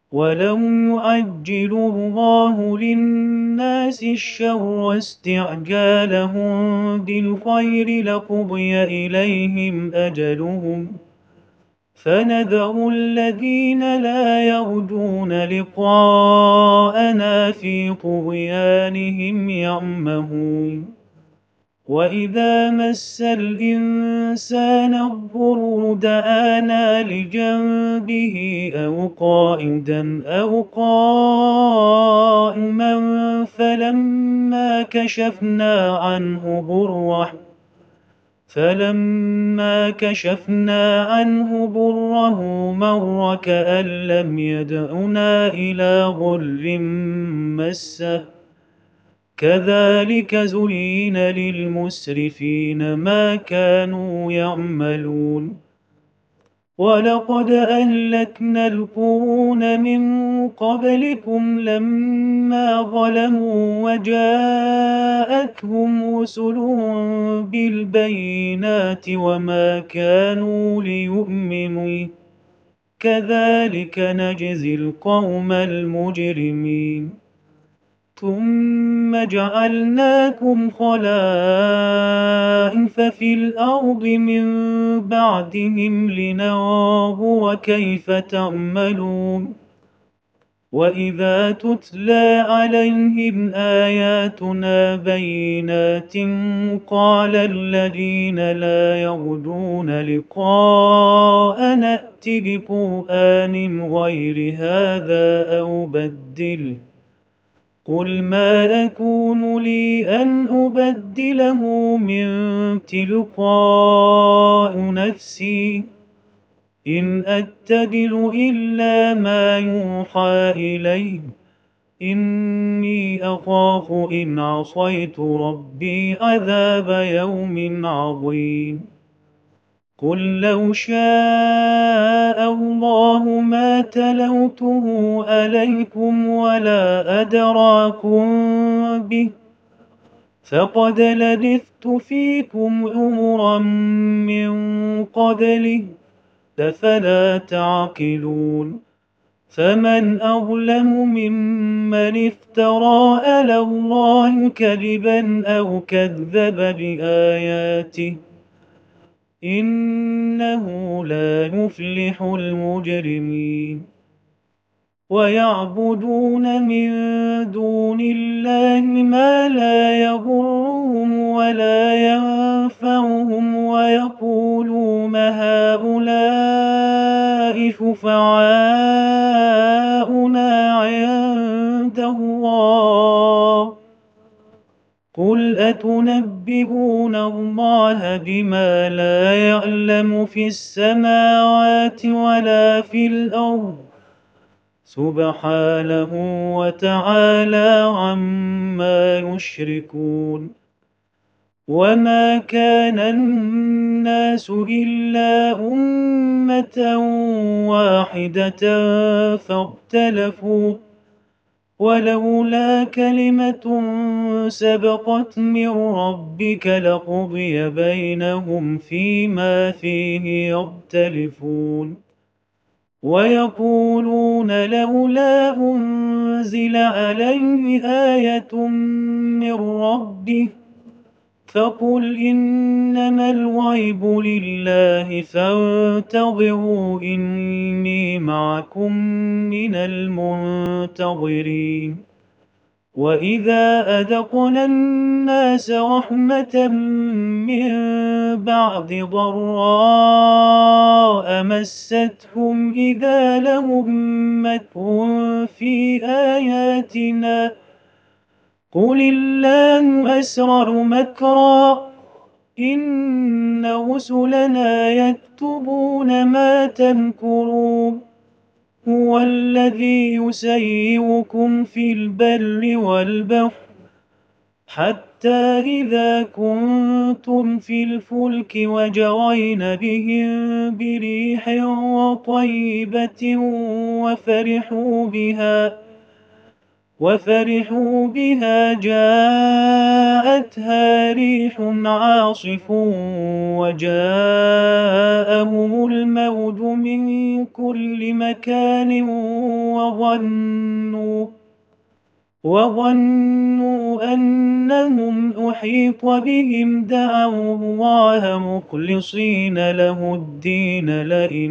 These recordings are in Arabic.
ولو يعجل الله للناس الشر استعجالهم بالخير لقضي إليهم أجلهم فنذر الذين لا يرجون لقاءنا في طغيانهم يعمهون وإذا مس الإنسان الضر دعانا لجنبه أو قائدا أو قائما فلما كشفنا عنه ضره مر كأن لم يدعنا إلى ضر مسه كذلك زين للمسرفين ما كانوا يعملون ولقد أهلكنا القرون من قبلكم لما ظلموا وجاءتهم رسلهم بالبينات وما كانوا ليؤمنوا كذلك نجزي القوم المجرمين ثم جعلناكم خلائف في الأرض من بعدهم لننظر كيف تعملون وإذا تتلى عليهم آياتنا بينات قال الذين لا يرجون لقاءنا ائت بقرآن غير هذا أو بدله قل ما يكون لي أن أبدله من تلقاء نفسي إن أتبع إلا ما يوحى إلي إني أخاف إن عصيت ربي عذاب يوم عظيم قل لو شاء الله ما تلوته عليكم ولا أدراكم به فقد لبثت فيكم عمرا من قبله أفلا تعقلون فمن أظلم ممن افترى على الله كذبا أو كذب بآياته إنه لا يفلح المجرمين ويعبدون من دون الله ما لا يضرهم ولا ينفعهم ويقولون هؤلاء شفعاؤنا عند الله قل أتنبئون الله بما لا يعلم في السماوات ولا في الأرض سبحانه وتعالى عما يشركون وما كان الناس إلا أمة واحدة فاختلفوا ولولا كلمة سبقت من ربك لقضي بينهم فيما فيه يختلفون ويقولون لولا أنزل عليه آية من ربه فقل إنما الغيب لله فانتظروا إني معكم من المنتظرين وإذا أذقنا الناس رحمة من بعد ضراء مستهم إذا لهم مكر في آياتنا قل الله أسرع مكرا إن رسلنا يكتبون ما تمكرون هو الذي يسيركم في البر والبحر حتى إذا كنتم في الفلك وجرين بهم بريح طيبة وفرحوا بها جاءتها ريح عاصف وجاءهم الموج من كل مكان وظنوا أنهم أحيط بهم دعوا الله مخلصين له الدين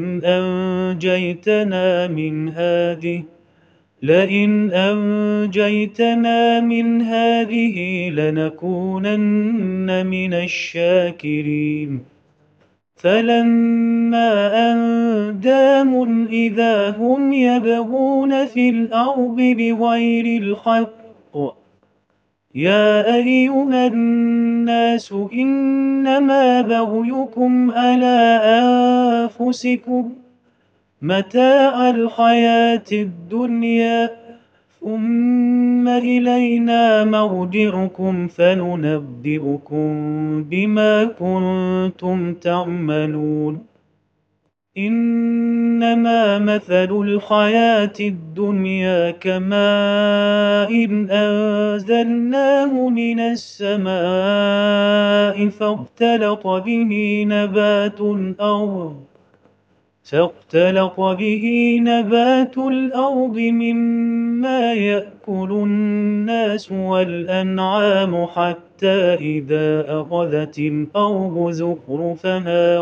لئن أنجيتنا من هذه لنكونن من الشاكرين فلما أنجاهم إذا هم يبغون في الأرض بغير الحق يا أيها الناس إنما بغيكم على أنفسكم متاع الحياة الدنيا ثم إلينا مرجعكم فننبئكم بما كنتم تعملون إنما مثل الحياة الدنيا كماء أنزلناه من السماء فاختلط به نبات الأرض مما يأكل الناس والأنعام حتى إذا أخذت الأرض زخرفها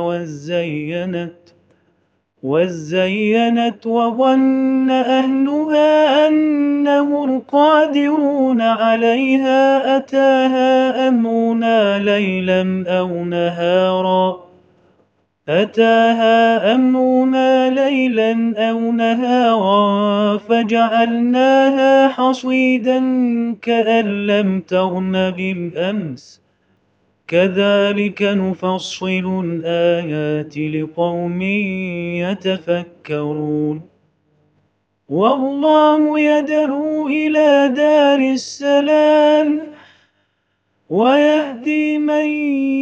وزينت وظن أهلها أنهم قادرون عليها أتاها أمرنا ليلا أو نهارا فجعلناها حصيدا كأن لم تغن بالأمس كذلك نفصل الآيات لقوم يتفكرون والله يدعو إلى دار السلام ويهدي من